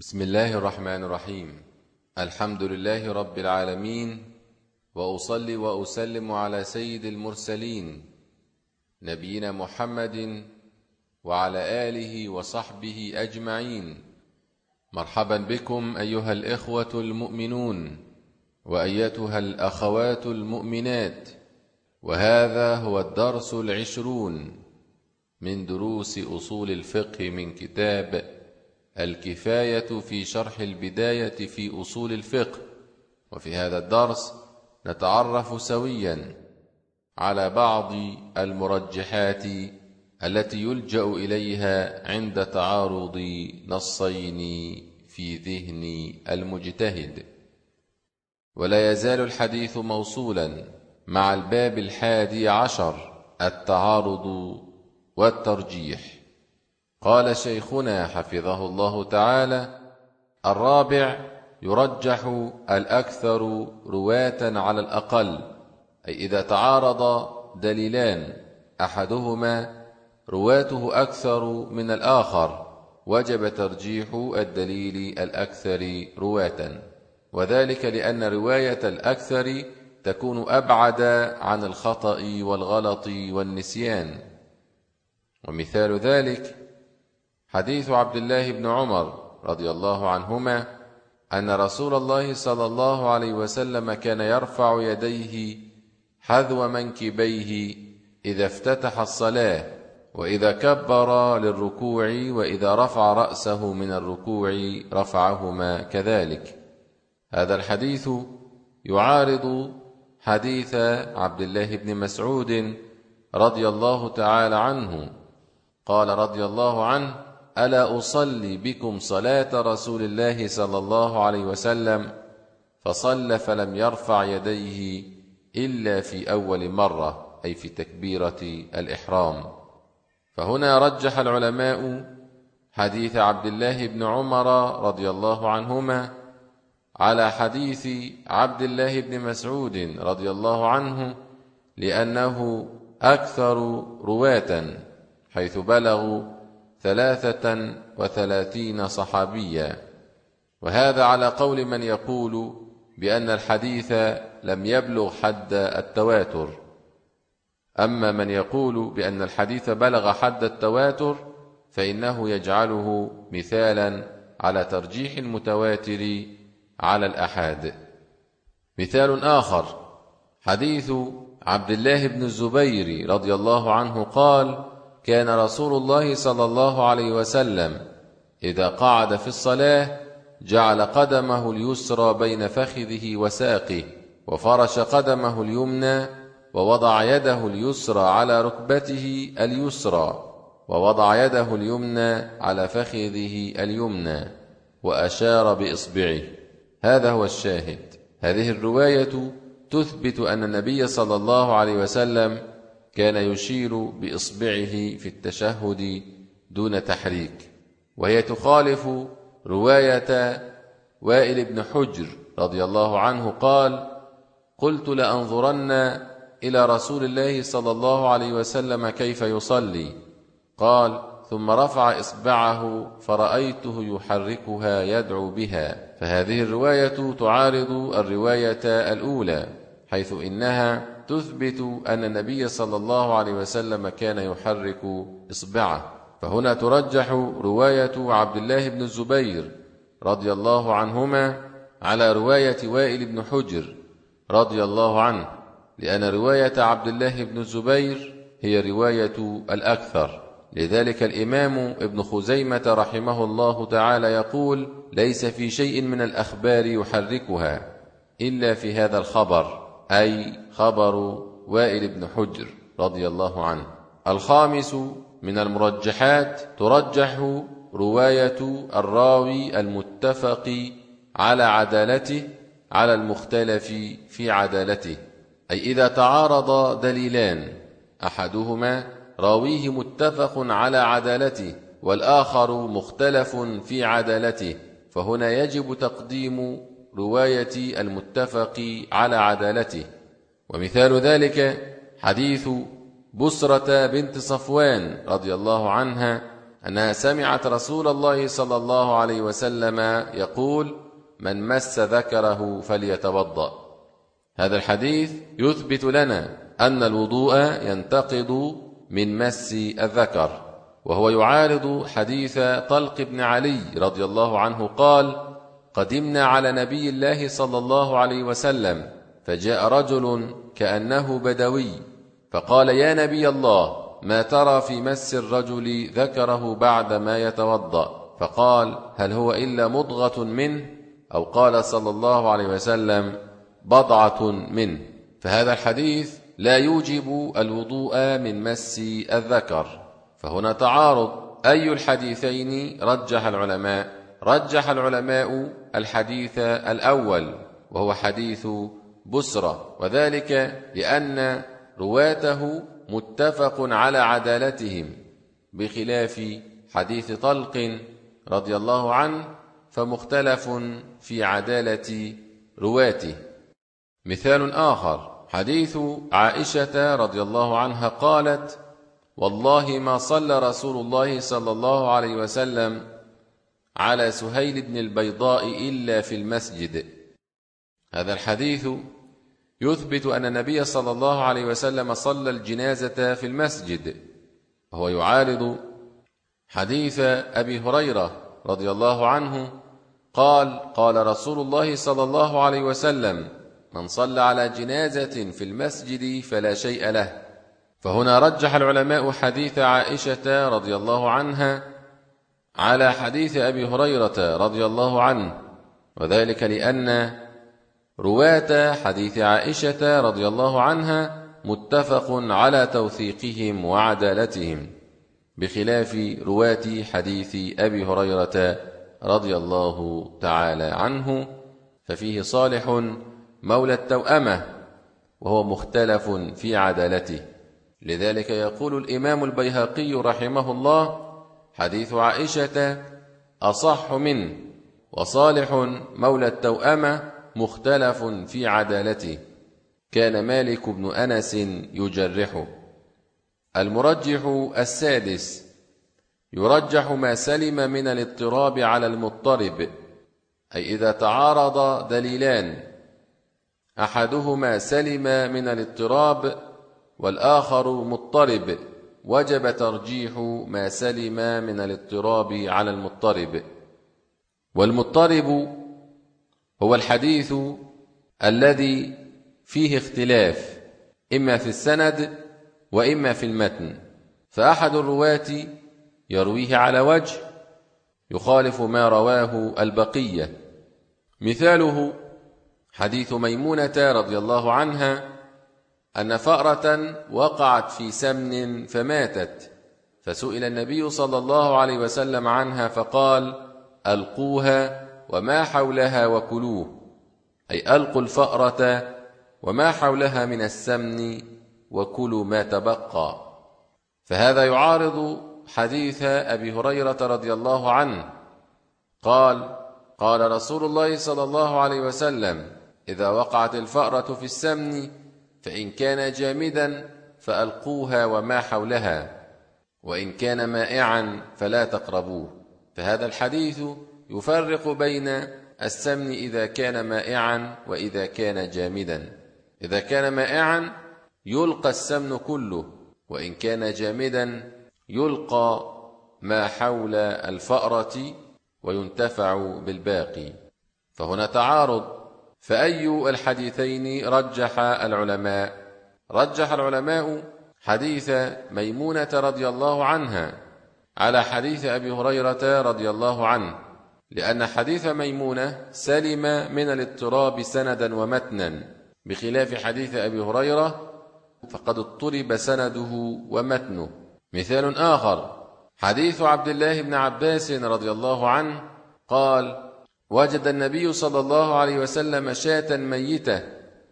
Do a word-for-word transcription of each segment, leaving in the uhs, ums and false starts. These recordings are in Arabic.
بسم الله الرحمن الرحيم. الحمد لله رب العالمين، وأصلي وأسلم على سيد المرسلين نبينا محمد وعلى آله وصحبه أجمعين. مرحبا بكم أيها الإخوة المؤمنون وأيتها الأخوات المؤمنات، وهذا هو الدرس العشرون من دروس أصول الفقه من كتاب الكفاية في شرح البداية في أصول الفقه. وفي هذا الدرس نتعرف سويا على بعض المرجحات التي يلجأ إليها عند تعارض نصين في ذهن المجتهد. ولا يزال الحديث موصولا مع الباب الحادي عشر، التعارض والترجيح. قال شيخنا حفظه الله تعالى: الرابع يرجح الأكثر رواة على الأقل، أي إذا تعارض دليلان أحدهما رواته أكثر من الآخر وجب ترجيح الدليل الأكثر رواة، وذلك لأن رواية الأكثر تكون أبعد عن الخطأ والغلط والنسيان. ومثال ذلك حديث عبد الله بن عمر رضي الله عنهما أن رسول الله صلى الله عليه وسلم كان يرفع يديه حذو منكبيه إذا افتتح الصلاة، وإذا كبر للركوع، وإذا رفع رأسه من الركوع رفعهما كذلك. هذا الحديث يعارض حديث عبد الله بن مسعود رضي الله تعالى عنه قال رضي الله عنه: ألا أصلي بكم صلاة رسول الله صلى الله عليه وسلم؟ فصلى فلم يرفع يديه إلا في أول مرة، أي في تكبيرة الإحرام. فهنا رجح العلماء حديث عبد الله بن عمر رضي الله عنهما على حديث عبد الله بن مسعود رضي الله عنه، لأنه أكثر رواة، حيث بلغوا ثلاثة وثلاثين صحابيا. وهذا على قول من يقول بأن الحديث لم يبلغ حد التواتر. أما من يقول بأن الحديث بلغ حد التواتر فإنه يجعله مثالا على ترجيح المتواتر على الأحاد. مثال آخر حديث عبد الله بن الزبير رضي الله عنه قال: كان رسول الله صلى الله عليه وسلم إذا قعد في الصلاة جعل قدمه اليسرى بين فخذه وساقه، وفرش قدمه اليمنى، ووضع يده اليسرى على ركبته اليسرى، ووضع يده اليمنى على فخذه اليمنى، وأشار بإصبعه. هذا هو الشاهد. هذه الرواية تثبت أن النبي صلى الله عليه وسلم كان يشير بإصبعه في التشهد دون تحريك، وهي تخالف رواية وائل بن حجر رضي الله عنه قال: قلت لأنظرن إلى رسول الله صلى الله عليه وسلم كيف يصلي، قال: ثم رفع إصبعه فرأيته يحركها يدعو بها. فهذه الرواية تعارض الرواية الأولى، حيث إنها تثبت أن النبي صلى الله عليه وسلم كان يحرك إصبعه. فهنا ترجح رواية عبد الله بن الزبير رضي الله عنهما على رواية وائل بن حجر رضي الله عنه، لأن رواية عبد الله بن الزبير هي رواية الأكثر. لذلك الإمام ابن خزيمة رحمه الله تعالى يقول: ليس في شيء من الأخبار يحركها إلا في هذا الخبر، أي خبر وائل بن حجر رضي الله عنه. الخامس من المرجحات ترجح رواية الراوي المتفق على عدالته على المختلف في عدالته، أي إذا تعارض دليلان أحدهما راويه متفق على عدالته والآخر مختلف في عدالته، فهنا يجب تقديم رواية المتفق على عدالته. ومثال ذلك حديث بسرة بنت صفوان رضي الله عنها أنها سمعت رسول الله صلى الله عليه وسلم يقول: من مس ذكره فليتوضأ. هذا الحديث يثبت لنا أن الوضوء ينتقض من مس الذكر، وهو يعارض حديث طلق بن علي رضي الله عنه قال: قدمنا على نبي الله صلى الله عليه وسلم فجاء رجل كأنه بدوي فقال: يا نبي الله، ما ترى في مس الرجل ذكره بعد ما يتوضأ؟ فقال: هل هو إلا مضغة منه؟ أو قال صلى الله عليه وسلم: بضعة منه. فهذا الحديث لا يوجب الوضوء من مس الذكر، فهنا تعارض. أي الحديثين رجح العلماء؟ رجح العلماء الحديث الأول، وهو حديث بسرة، وذلك لأن رواته متفق على عدالتهم، بخلاف حديث طلق رضي الله عنه فمختلف في عدالة رواته. مثال آخر حديث عائشة رضي الله عنها قالت: والله ما صلى رسول الله صلى الله عليه وسلم على سهيل بن البيضاء إلا في المسجد. هذا الحديث يثبت أن النبي صلى الله عليه وسلم صلى الجنازة في المسجد، وهو يعارض حديث أبي هريرة رضي الله عنه قال: قال رسول الله صلى الله عليه وسلم: من صلى على جنازة في المسجد فلا شيء له. فهنا رجح العلماء حديث عائشة رضي الله عنها على حديث أبي هريرة رضي الله عنه، وذلك لأن رواة حديث عائشة رضي الله عنها متفق على توثيقهم وعدالتهم، بخلاف رواة حديث أبي هريرة رضي الله تعالى عنه، ففيه صالح مولى التوأمة وهو مختلف في عدالته. لذلك يقول الإمام البيهقي رحمه الله: حديث عائشة أصح منه، وصالح مولى التوأمة مختلف في عدالته. كان مالك بن أنس يجرحه. المرجح السادس: يرجح ما سلم من الاضطراب على المضطرب، أي إذا تعارض دليلان أحدهما سلم من الاضطراب والآخر مضطرب، وجب ترجيح ما سلم من الاضطراب على المضطرب. والمضطرب هو الحديث الذي فيه اختلاف إما في السند وإما في المتن، فأحد الرواة يرويه على وجه يخالف ما رواه البقية. مثاله حديث ميمونة رضي الله عنها أن فأرة وقعت في سمن فماتت، فسئل النبي صلى الله عليه وسلم عنها فقال: ألقوها وما حولها وكلوه، أي ألقوا الفأرة وما حولها من السمن وكلوا ما تبقى. فهذا يعارض حديث أبي هريرة رضي الله عنه قال: قال رسول الله صلى الله عليه وسلم: إذا وقعت الفأرة في السمن فإن كان جامدا فألقوها وما حولها، وإن كان مائعا فلا تقربوه. فهذا الحديث يفرق بين السمن إذا كان مائعا وإذا كان جامدا. إذا كان مائعا يلقى السمن كله، وإن كان جامدا يلقى ما حول الفأرة وينتفع بالباقي. فهنا تعارض، فأي الحديثين رجح العلماء؟ رجح العلماء حديث ميمونة رضي الله عنها على حديث أبي هريرة رضي الله عنه، لأن حديث ميمونة سلم من الاضطراب سندا ومتنا، بخلاف حديث أبي هريرة فقد اضطرب سنده ومتنه. مثال آخر حديث عبد الله بن عباس رضي الله عنه قال: وجد النبي صلى الله عليه وسلم شاة ميتة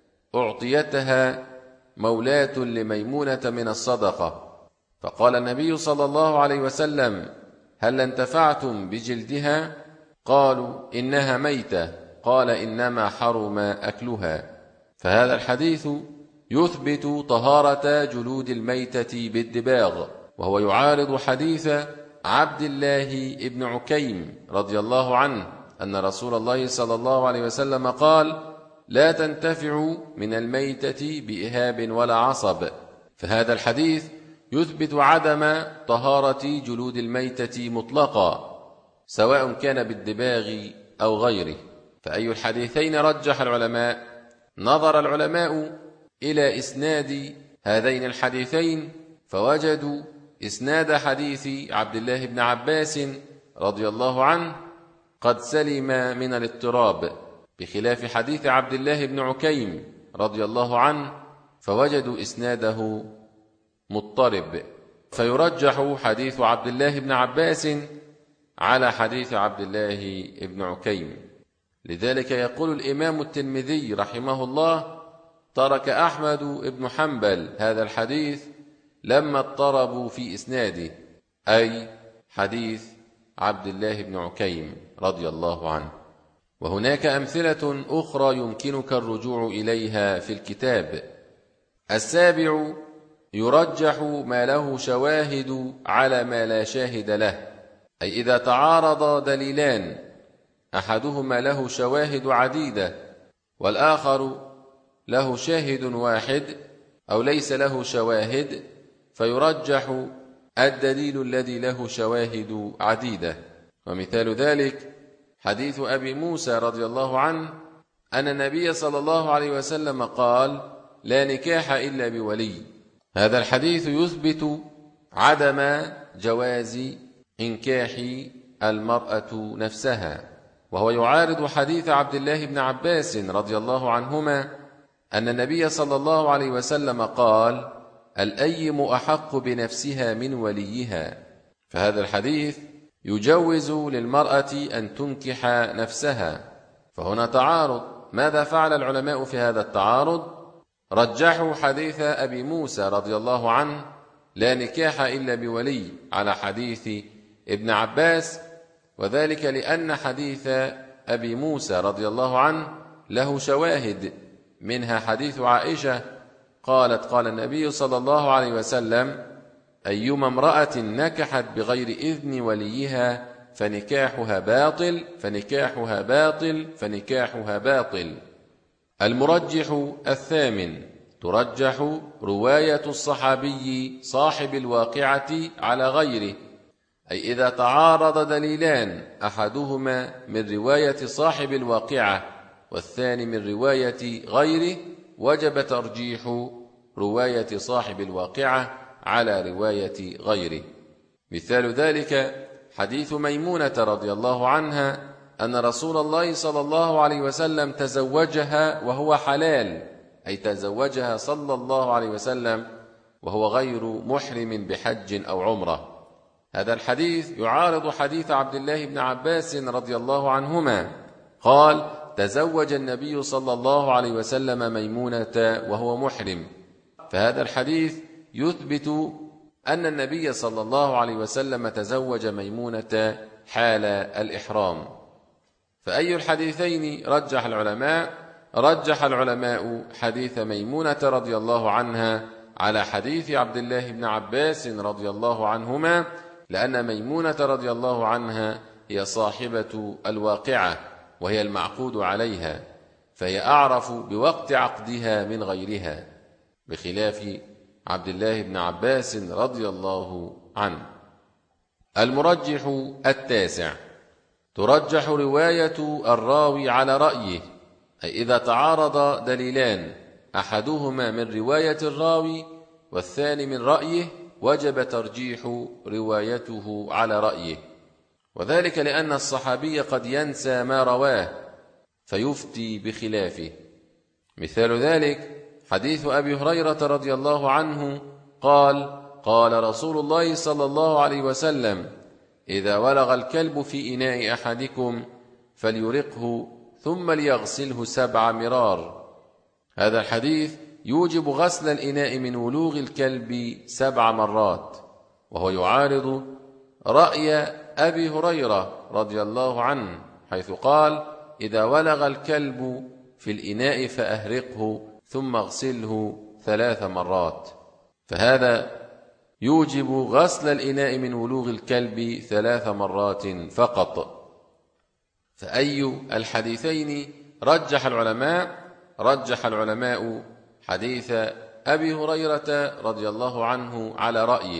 أعطيتها مولاة لميمونة من الصدقة، فقال النبي صلى الله عليه وسلم: هل انتفعتم بجلدها؟ قالوا: إنها ميتة. قال: إنما حرم أكلها. فهذا الحديث يثبت طهارة جلود الميتة بالدباغ، وهو يعارض حديث عبد الله بن عكيم رضي الله عنه أن رسول الله صلى الله عليه وسلم قال: لا تنتفعوا من الميتة بإهاب ولا عصب. فهذا الحديث يثبت عدم طهارة جلود الميتة مطلقا، سواء كان بالدباغ أو غيره. فأي الحديثين رجح العلماء؟ نظر العلماء إلى إسناد هذين الحديثين فوجدوا إسناد حديث عبد الله بن عباس رضي الله عنه قد سلم من الاضطراب، بخلاف حديث عبد الله بن عكيم رضي الله عنه فوجدوا إسناده مضطرب، فيرجح حديث عبد الله بن عباس على حديث عبد الله بن عكيم. لذلك يقول الإمام الترمذي رحمه الله: ترك أحمد بن حنبل هذا الحديث لما اضطربوا في إسناده، أي حديث عبد الله بن عكيم رضي الله عنه. وهناك أمثلة أخرى يمكنك الرجوع إليها في الكتاب. السابع: يرجح ما له شواهد على ما لا شاهد له، أي إذا تعارض دليلان أحدهما له شواهد عديدة والآخر له شاهد واحد أو ليس له شواهد، فيرجح الدليل الذي له شواهد عديدة. ومثال ذلك حديث أبي موسى رضي الله عنه أن النبي صلى الله عليه وسلم قال: لا نكاح إلا بولي. هذا الحديث يثبت عدم جواز إنكاح المرأة نفسها، وهو يعارض حديث عبد الله بن عباس رضي الله عنهما أن النبي صلى الله عليه وسلم قال: الأيم أحق بنفسها من وليها. فهذا الحديث يجوز للمرأة أن تنكح نفسها، فهنا تعارض. ماذا فعل العلماء في هذا التعارض؟ رجحوا حديث أبي موسى رضي الله عنه لا نكاح إلا بولي على حديث ابن عباس، وذلك لأن حديث أبي موسى رضي الله عنه له شواهد، منها حديث عائشة قالت: قال النبي صلى الله عليه وسلم: أيما امرأة نكحت بغير إذن وليها فنكاحها باطل فنكاحها باطل فنكاحها باطل. المرجح الثامن: ترجح رواية الصحابي صاحب الواقعة على غيره، أي إذا تعارض دليلان أحدهما من رواية صاحب الواقعة والثاني من رواية غيره، وجب ترجيح رواية صاحب الواقعة على رواية غيره. مثال ذلك حديث ميمونة رضي الله عنها أن رسول الله صلى الله عليه وسلم تزوجها وهو حلال، أي تزوجها صلى الله عليه وسلم وهو غير محرم بحج أو عمرة. هذا الحديث يعارض حديث عبد الله بن عباس رضي الله عنهما قال: تزوج النبي صلى الله عليه وسلم ميمونة وهو محرم. فهذا الحديث يثبت أن النبي صلى الله عليه وسلم تزوج ميمونة حال الإحرام. فأي الحديثين رجح العلماء؟ رجح العلماء حديث ميمونة رضي الله عنها على حديث عبد الله بن عباس رضي الله عنهما، لأن ميمونة رضي الله عنها هي صاحبة الواقعة وهي المعقود عليها، فهي أعرف بوقت عقدها من غيرها، بخلاف عبد الله بن عباس رضي الله عنه. المرجح التاسع: ترجح رواية الراوي على رأيه، أي إذا تعارض دليلان أحدهما من رواية الراوي والثاني من رأيه وجب ترجيح روايته على رأيه، وذلك لأن الصحابي قد ينسى ما رواه فيفتي بخلافه. مثال ذلك حديث أبي هريرة رضي الله عنه قال: قال رسول الله صلى الله عليه وسلم: إذا ولغ الكلب في إناء أحدكم فليرقه ثم ليغسله سبع مرار. هذا الحديث يوجب غسل الإناء من ولوغ الكلب سبع مرات، وهو يعارض رأي أبي هريرة رضي الله عنه حيث قال: إذا ولغ الكلب في الإناء فأهرقه ثم اغسله ثلاث مرات. فهذا يوجب غسل الإناء من ولوغ الكلب ثلاث مرات فقط. فأي الحديثين رجح العلماء؟ رجح العلماء حديث أبي هريرة رضي الله عنه على رأيه.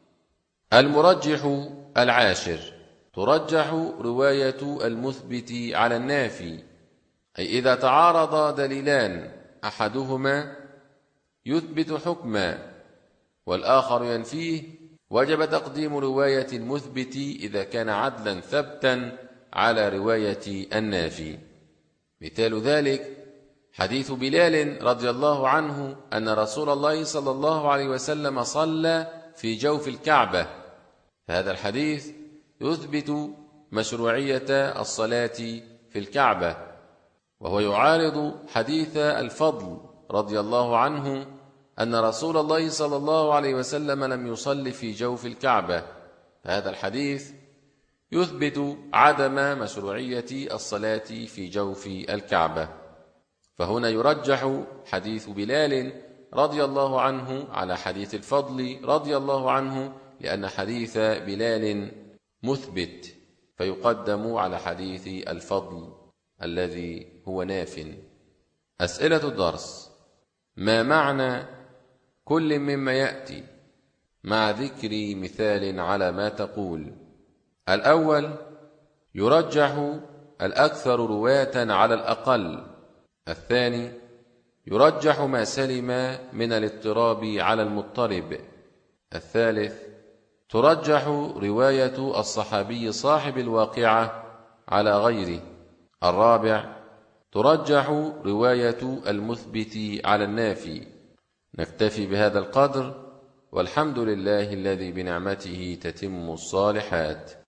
المرجح العاشر: ترجح رواية المثبت على النافي، أي إذا تعارض دليلان أحدهما يثبت حكما والآخر ينفيه، وجب تقديم رواية المثبت إذا كان عدلا ثبتا على رواية النافي. مثال ذلك حديث بلال رضي الله عنه أن رسول الله صلى الله عليه وسلم صلى في جوف الكعبة، فهذا الحديث يثبت مشروعية الصلاة في الكعبة، وهو يعارض حديث الفضل رضي الله عنه أن رسول الله صلى الله عليه وسلم لم يصلي في جوف الكعبة، فهذا الحديث يثبت عدم مشروعية الصلاة في جوف الكعبة. فهنا يرجح حديث بلال رضي الله عنه على حديث الفضل رضي الله عنه، لأن حديث بلال مثبت، فيقدم على حديث الفضل الذي هو ناف. أسئلة الدرس: ما معنى كل مما يأتي مع ذكر مثال على ما تقول؟ الأول: يرجح الأكثر رواة على الأقل. الثاني: يرجح ما سلم من الاضطراب على المضطرب. الثالث: ترجح رواية الصحابي صاحب الواقعة على غيره. الرابع: ترجح رواية المثبت على النافي. نكتفي بهذا القدر، والحمد لله الذي بنعمته تتم الصالحات.